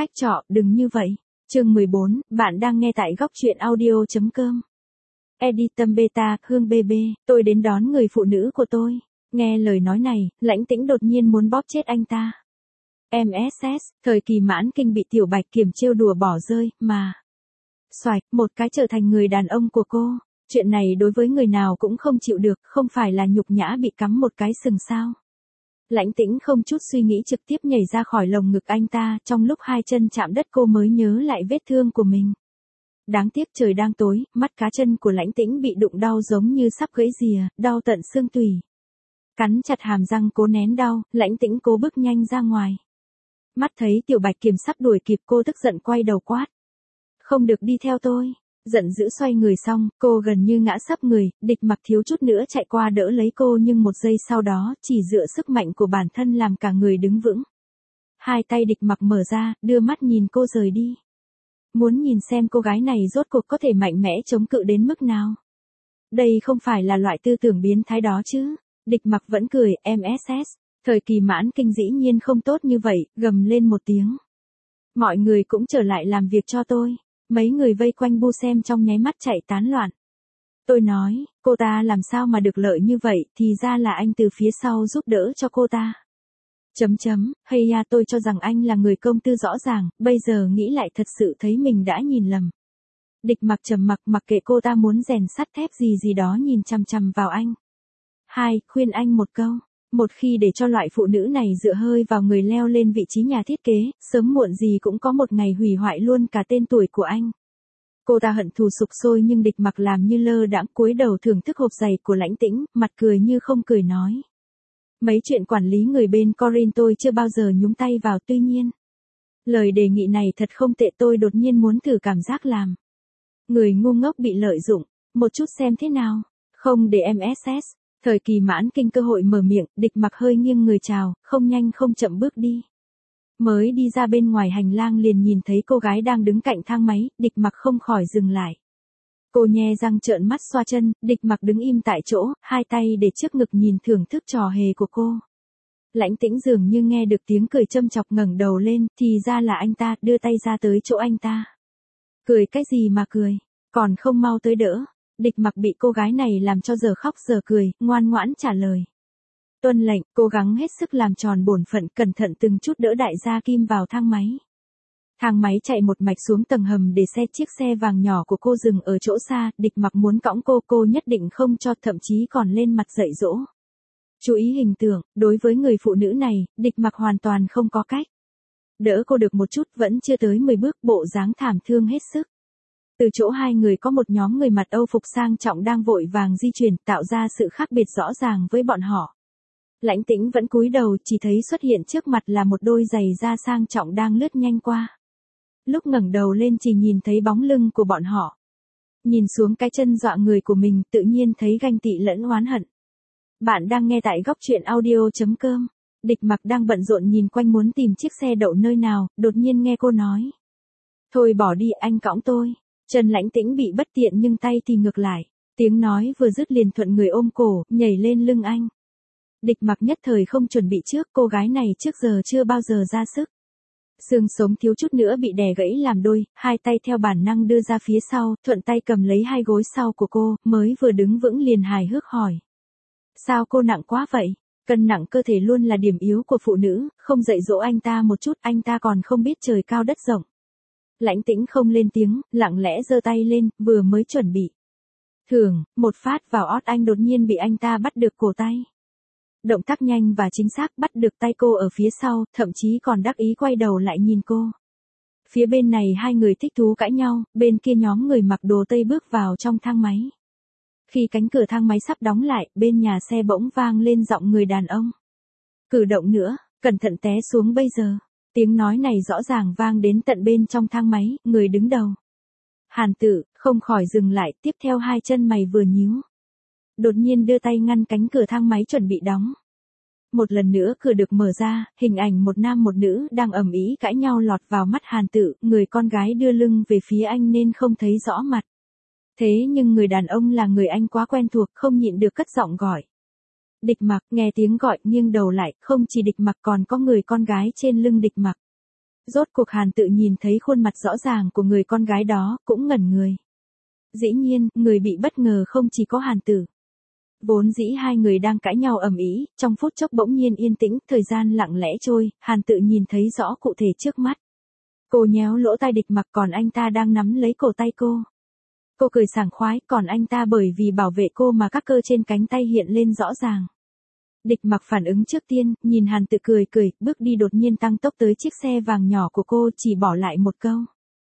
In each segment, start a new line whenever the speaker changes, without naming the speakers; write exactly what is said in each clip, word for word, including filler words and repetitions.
Khách trọ, đừng như vậy. Chương mười bốn, bạn đang nghe tại góc truyện audio chấm com. Editum beta, Hương bê bê, tôi đến đón người phụ nữ của tôi. Nghe lời nói này, Lãnh Tĩnh đột nhiên muốn bóp chết anh ta. em ét ét, thời kỳ mãn kinh bị Tiểu Bạch Kiểm trêu đùa bỏ rơi, mà. Xoạch, một cái trở thành người đàn ông của cô. Chuyện này đối với người nào cũng không chịu được, không phải là nhục nhã bị cắm một cái sừng sao. Lãnh Tĩnh không chút suy nghĩ trực tiếp nhảy ra khỏi lồng ngực anh ta, trong lúc hai chân chạm đất cô mới nhớ lại vết thương của mình. Đáng tiếc trời đang tối, mắt cá chân của Lãnh Tĩnh bị đụng đau giống như sắp gãy rìa, đau tận xương tủy. Cắn chặt hàm răng cố nén đau, Lãnh Tĩnh cố bước nhanh ra ngoài. Mắt thấy Tiểu Bạch Kiểm sắp đuổi kịp cô tức giận quay đầu quát. Không được đi theo tôi. Giận dữ xoay người xong, cô gần như ngã sấp người, Địch Mặc thiếu chút nữa chạy qua đỡ lấy cô nhưng một giây sau đó, chỉ dựa sức mạnh của bản thân làm cả người đứng vững. Hai tay Địch Mặc mở ra, đưa mắt nhìn cô rời đi. Muốn nhìn xem cô gái này rốt cuộc có thể mạnh mẽ chống cự đến mức nào. Đây không phải là loại tư tưởng biến thái đó chứ. Địch Mặc vẫn cười, em ét ét, thời kỳ mãn kinh dĩ nhiên không tốt như vậy, gầm lên một tiếng. Mọi người cũng trở lại làm việc cho tôi. Mấy người vây quanh bu xem trong nháy mắt chạy tán loạn. Tôi nói, cô ta làm sao mà được lợi như vậy, thì ra là anh từ phía sau giúp đỡ cho cô ta. Chấm chấm, hay ya, tôi cho rằng anh là người công tư rõ ràng, bây giờ nghĩ lại thật sự thấy mình đã nhìn lầm. Địch Mặc trầm mặc mặc kệ cô ta muốn rèn sắt thép gì gì đó nhìn chằm chằm vào anh. Hai, khuyên anh một câu. Một khi để cho loại phụ nữ này dựa hơi vào người leo lên vị trí nhà thiết kế, sớm muộn gì cũng có một ngày hủy hoại luôn cả tên tuổi của anh. Cô ta hận thù sục sôi nhưng Địch Mặc làm như lơ đãng cúi đầu thưởng thức hộp giày của Lãnh Tĩnh, mặt cười như không cười nói. Mấy chuyện quản lý người bên Corin tôi chưa bao giờ nhúng tay vào, tuy nhiên. Lời đề nghị này thật không tệ, tôi đột nhiên muốn thử cảm giác làm. Người ngu ngốc bị lợi dụng, một chút xem thế nào, không để em ét ét. Thời kỳ mãn kinh cơ hội mở miệng, Địch Mặc hơi nghiêng người chào, không nhanh không chậm bước đi. Mới đi ra bên ngoài hành lang liền nhìn thấy cô gái đang đứng cạnh thang máy, Địch Mặc không khỏi dừng lại. Cô nhe răng trợn mắt xoa chân, Địch Mặc đứng im tại chỗ, hai tay để trước ngực nhìn thưởng thức trò hề của cô. Lãnh Tĩnh dường như nghe được tiếng cười châm chọc ngẩng đầu lên, thì ra là anh ta, đưa tay ra tới chỗ anh ta. Cười cái gì mà cười, còn không mau tới đỡ. Địch Mặc bị cô gái này làm cho giờ khóc giờ cười, ngoan ngoãn trả lời. Tuân lệnh, cố gắng hết sức làm tròn bổn phận, cẩn thận từng chút đỡ đại gia Kim vào thang máy. Thang máy chạy một mạch xuống tầng hầm để xe chiếc xe vàng nhỏ của cô dừng ở chỗ xa, Địch Mặc muốn cõng cô, cô nhất định không cho, thậm chí còn lên mặt dạy dỗ. Chú ý hình tượng, đối với người phụ nữ này, Địch Mặc hoàn toàn không có cách. Đỡ cô được một chút, vẫn chưa tới mười bước, bộ dáng thảm thương hết sức. Từ chỗ hai người có một nhóm người mặc Âu phục sang trọng đang vội vàng di chuyển, tạo ra sự khác biệt rõ ràng với bọn họ. Lãnh Tĩnh vẫn cúi đầu, chỉ thấy xuất hiện trước mặt là một đôi giày da sang trọng đang lướt nhanh qua. Lúc ngẩng đầu lên chỉ nhìn thấy bóng lưng của bọn họ. Nhìn xuống cái chân dọa người của mình, tự nhiên thấy ganh tị lẫn oán hận. Bạn đang nghe tại góc truyện audio chấm com. Địch Mặc đang bận rộn nhìn quanh muốn tìm chiếc xe đậu nơi nào, đột nhiên nghe cô nói. Thôi bỏ đi, anh cõng tôi. Chân Lãnh Tĩnh bị bất tiện nhưng tay thì ngược lại. Tiếng nói vừa dứt liền thuận người ôm cổ, nhảy lên lưng anh. Địch Mặc nhất thời không chuẩn bị trước, cô gái này trước giờ chưa bao giờ ra sức. Xương sống thiếu chút nữa bị đè gãy làm đôi, hai tay theo bản năng đưa ra phía sau, thuận tay cầm lấy hai gối sau của cô, mới vừa đứng vững liền hài hước hỏi. Sao cô nặng quá vậy? Cân nặng cơ thể luôn là điểm yếu của phụ nữ, không dạy dỗ anh ta một chút, anh ta còn không biết trời cao đất rộng. Lãnh Tĩnh không lên tiếng, lặng lẽ giơ tay lên, vừa mới chuẩn bị. Thường, một phát vào ót anh đột nhiên bị anh ta bắt được cổ tay. Động tác nhanh và chính xác bắt được tay cô ở phía sau, thậm chí còn đắc ý quay đầu lại nhìn cô. Phía bên này hai người thích thú cãi nhau, bên kia nhóm người mặc đồ Tây bước vào trong thang máy. Khi cánh cửa thang máy sắp đóng lại, bên nhà xe bỗng vang lên giọng người đàn ông. Cử động nữa, cẩn thận té xuống bây giờ. Tiếng nói này rõ ràng vang đến tận bên trong thang máy, người đứng đầu. Hàn Tự, không khỏi dừng lại, tiếp theo hai chân mày vừa nhíu. Đột nhiên đưa tay ngăn cánh cửa thang máy chuẩn bị đóng. Một lần nữa cửa được mở ra, hình ảnh một nam một nữ đang ầm ĩ cãi nhau lọt vào mắt Hàn Tự, người con gái đưa lưng về phía anh nên không thấy rõ mặt. Thế nhưng người đàn ông là người anh quá quen thuộc, không nhịn được cất giọng gọi. Địch Mặc, nghe tiếng gọi nghiêng đầu lại, không chỉ Địch Mặc còn có người con gái trên lưng Địch Mặc. Rốt cuộc Hàn Tự nhìn thấy khuôn mặt rõ ràng của người con gái đó, cũng ngẩn người. Dĩ nhiên, người bị bất ngờ không chỉ có Hàn Tử. Vốn dĩ hai người đang cãi nhau ầm ĩ, trong phút chốc bỗng nhiên yên tĩnh, thời gian lặng lẽ trôi, Hàn Tự nhìn thấy rõ cụ thể trước mắt. Cô nhéo lỗ tai Địch Mặc, còn anh ta đang nắm lấy cổ tay cô. Cô cười sảng khoái, còn anh ta bởi vì bảo vệ cô mà các cơ trên cánh tay hiện lên rõ ràng. Địch Mặc phản ứng trước tiên, nhìn Hàn Tự cười cười, bước đi đột nhiên tăng tốc tới chiếc xe vàng nhỏ của cô, chỉ bỏ lại một câu.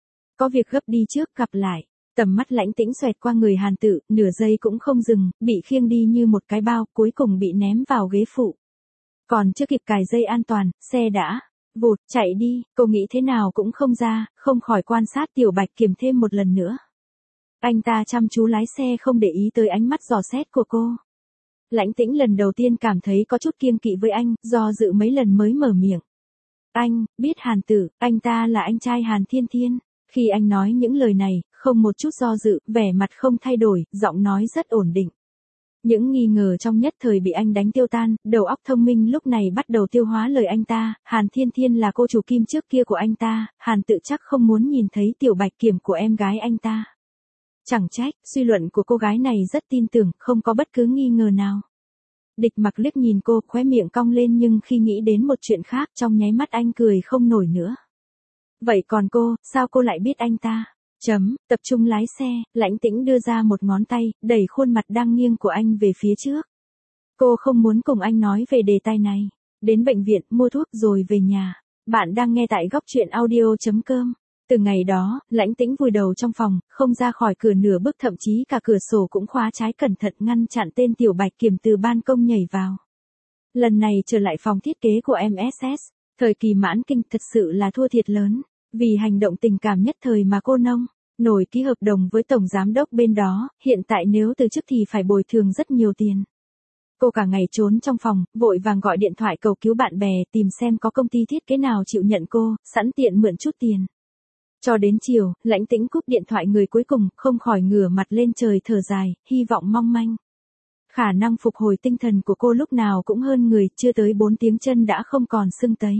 Có việc gấp đi trước, gặp lại. Tầm mắt lãnh tĩnh xoẹt qua người Hàn Tự, nửa giây cũng không dừng, bị khiêng đi như một cái bao, cuối cùng bị ném vào ghế phụ. Còn chưa kịp cài dây an toàn, xe đã vụt chạy đi, cô nghĩ thế nào cũng không ra, không khỏi quan sát Tiểu Bạch Kiểm thêm một lần nữa. Anh ta chăm chú lái xe không để ý tới ánh mắt dò xét của cô. Lãnh tĩnh lần đầu tiên cảm thấy có chút kiêng kỵ với anh, do dự mấy lần mới mở miệng. Anh, biết Hàn Tử, anh ta là anh trai Hàn Thiên Thiên. Khi anh nói những lời này, không một chút do dự, vẻ mặt không thay đổi, giọng nói rất ổn định. Những nghi ngờ trong nhất thời bị anh đánh tiêu tan, đầu óc thông minh lúc này bắt đầu tiêu hóa lời anh ta, Hàn Thiên Thiên là cô chủ kim trước kia của anh ta, Hàn Tự chắc không muốn nhìn thấy Tiểu Bạch Kiểm của em gái anh ta. Chẳng trách, suy luận của cô gái này rất tin tưởng, không có bất cứ nghi ngờ nào. Địch Mặc liếc nhìn cô, khóe miệng cong lên, nhưng khi nghĩ đến một chuyện khác, trong nháy mắt anh cười không nổi nữa. Vậy còn cô, sao cô lại biết anh ta? Chấm, tập trung lái xe, lãnh tĩnh đưa ra một ngón tay, đẩy khuôn mặt đang nghiêng của anh về phía trước. Cô không muốn cùng anh nói về đề tài này. Đến bệnh viện, mua thuốc rồi về nhà. Bạn đang nghe tại góc truyện audio chấm com. Từ ngày đó, lãnh tĩnh vùi đầu trong phòng, không ra khỏi cửa nửa bước, thậm chí cả cửa sổ cũng khóa trái cẩn thận ngăn chặn tên Tiểu Bạch Kiểm từ ban công nhảy vào. Lần này trở lại phòng thiết kế của em ét ét, thời kỳ mãn kinh thật sự là thua thiệt lớn. Vì hành động tình cảm nhất thời mà cô nông nổi ký hợp đồng với tổng giám đốc bên đó, hiện tại nếu từ chức thì phải bồi thường rất nhiều tiền. Cô cả ngày trốn trong phòng, vội vàng gọi điện thoại cầu cứu bạn bè, tìm xem có công ty thiết kế nào chịu nhận cô, sẵn tiện mượn chút tiền. Cho đến chiều, lãnh tĩnh cúp điện thoại người cuối cùng, không khỏi ngửa mặt lên trời thở dài, hy vọng mong manh. Khả năng phục hồi tinh thần của cô lúc nào cũng hơn người, chưa tới bốn tiếng chân đã không còn sưng tấy.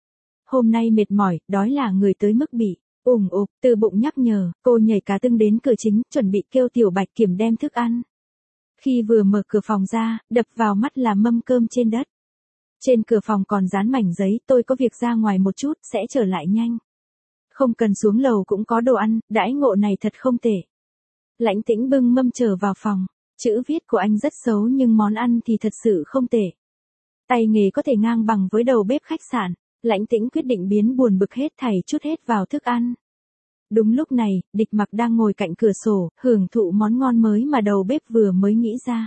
Hôm nay mệt mỏi, đói là người tới mức bị ủng ục, từ bụng nhắc nhở, cô nhảy cá tưng đến cửa chính, chuẩn bị kêu Tiểu Bạch Kiểm đem thức ăn. Khi vừa mở cửa phòng ra, đập vào mắt là mâm cơm trên đất. Trên cửa phòng còn dán mảnh giấy, tôi có việc ra ngoài một chút, sẽ trở lại nhanh. Không cần xuống lầu cũng có đồ ăn, đãi ngộ này thật không tệ. Lãnh tĩnh bưng mâm trở vào phòng, chữ viết của anh rất xấu nhưng món ăn thì thật sự không tệ. Tay nghề có thể ngang bằng với đầu bếp khách sạn. Lãnh tĩnh quyết định biến buồn bực hết thảy chút hết vào thức ăn. Đúng lúc này, Địch Mặc đang ngồi cạnh cửa sổ, hưởng thụ món ngon mới mà đầu bếp vừa mới nghĩ ra.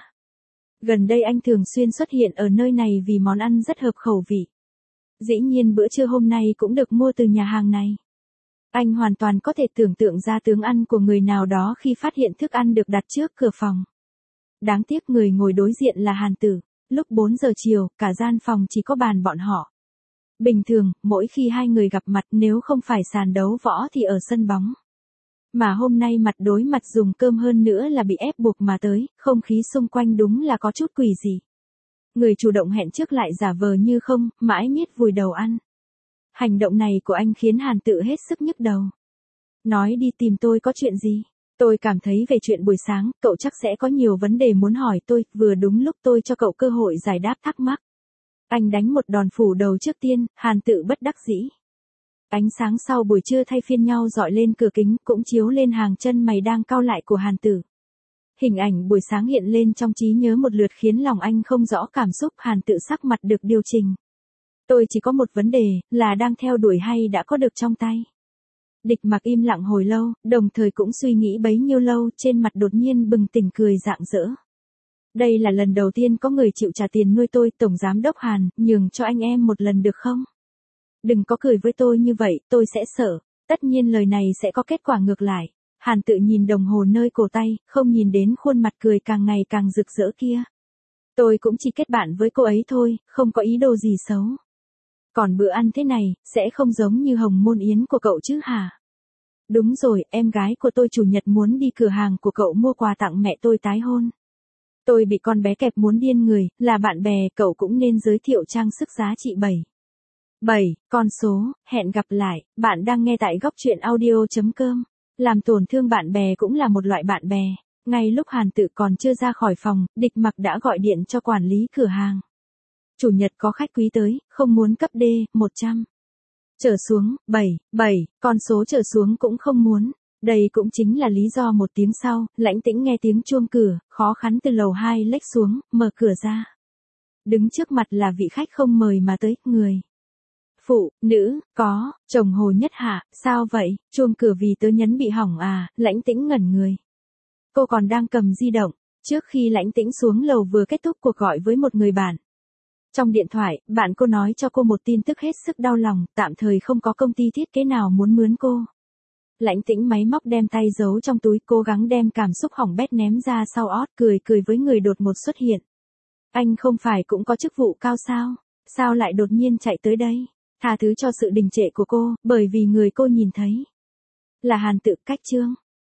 Gần đây anh thường xuyên xuất hiện ở nơi này vì món ăn rất hợp khẩu vị. Dĩ nhiên bữa trưa hôm nay cũng được mua từ nhà hàng này. Anh hoàn toàn có thể tưởng tượng ra tướng ăn của người nào đó khi phát hiện thức ăn được đặt trước cửa phòng. Đáng tiếc người ngồi đối diện là Hàn Tử. Lúc bốn giờ chiều, cả gian phòng chỉ có bàn bọn họ. Bình thường, mỗi khi hai người gặp mặt nếu không phải sàn đấu võ thì ở sân bóng. Mà hôm nay mặt đối mặt dùng cơm hơn nữa là bị ép buộc mà tới, không khí xung quanh đúng là có chút quỷ dị. Người chủ động hẹn trước lại giả vờ như không, mãi miết vùi đầu ăn. Hành động này của anh khiến Hàn Tự hết sức nhức đầu. Nói đi tìm tôi có chuyện gì? Tôi cảm thấy về chuyện buổi sáng, cậu chắc sẽ có nhiều vấn đề muốn hỏi tôi, vừa đúng lúc tôi cho cậu cơ hội giải đáp thắc mắc. Anh đánh một đòn phủ đầu trước tiên, Hàn Tự bất đắc dĩ. Ánh sáng sau buổi trưa thay phiên nhau dọi lên cửa kính, cũng chiếu lên hàng chân mày đang cau lại của Hàn Tử. Hình ảnh buổi sáng hiện lên trong trí nhớ một lượt khiến lòng anh không rõ cảm xúc, Hàn Tự sắc mặt được điều chỉnh. Tôi chỉ có một vấn đề, là đang theo đuổi hay đã có được trong tay. Địch Mặc im lặng hồi lâu, đồng thời cũng suy nghĩ bấy nhiêu lâu, trên mặt đột nhiên bừng tỉnh cười rạng rỡ. Đây là lần đầu tiên có người chịu trả tiền nuôi tôi, Tổng Giám Đốc Hàn, nhường cho anh em một lần được không? Đừng có cười với tôi như vậy, tôi sẽ sợ. Tất nhiên lời này sẽ có kết quả ngược lại. Hàn Tự nhìn đồng hồ nơi cổ tay, không nhìn đến khuôn mặt cười càng ngày càng rực rỡ kia. Tôi cũng chỉ kết bạn với cô ấy thôi, không có ý đồ gì xấu. Còn bữa ăn thế này, sẽ không giống như hồng môn yến của cậu chứ hả? Đúng rồi, em gái của tôi chủ nhật muốn đi cửa hàng của cậu mua quà tặng mẹ tôi tái hôn. Tôi bị con bé kẹp muốn điên người, là bạn bè, cậu cũng nên giới thiệu trang sức giá trị bảy bảy, con số, hẹn gặp lại, bạn đang nghe tại góc truyện audio.com. Làm tổn thương bạn bè cũng là một loại bạn bè. Ngay lúc Hàn Tự còn chưa ra khỏi phòng, Địch Mặc đã gọi điện cho quản lý cửa hàng. Chủ nhật có khách quý tới, không muốn cấp D, một trăm. Trở xuống, bảy, bảy, con số trở xuống cũng không muốn. Đây cũng chính là lý do một tiếng sau, Lãnh Tĩnh nghe tiếng chuông cửa, khó khăn từ lầu hai lếch xuống, mở cửa ra. Đứng trước mặt là vị khách không mời mà tới, người. Phụ, nữ, có, chồng Hồ Nhất Hạ, sao vậy, chuông cửa vì tớ nhấn bị hỏng à, Lãnh Tĩnh ngẩn người. Cô còn đang cầm di động, trước khi Lãnh Tĩnh xuống lầu vừa kết thúc cuộc gọi với một người bạn. Trong điện thoại, bạn cô nói cho cô một tin tức hết sức đau lòng, tạm thời không có công ty thiết kế nào muốn mướn cô. Lãnh Tĩnh máy móc đem tay giấu trong túi, cố gắng đem cảm xúc hỏng bét ném ra sau ót, cười cười với người đột ngột xuất hiện. Anh không phải cũng có chức vụ cao sao? Sao lại đột nhiên chạy tới đây? Tha thứ cho sự đình trệ của cô, bởi vì người cô nhìn thấy là Hàn Tự. Cách chương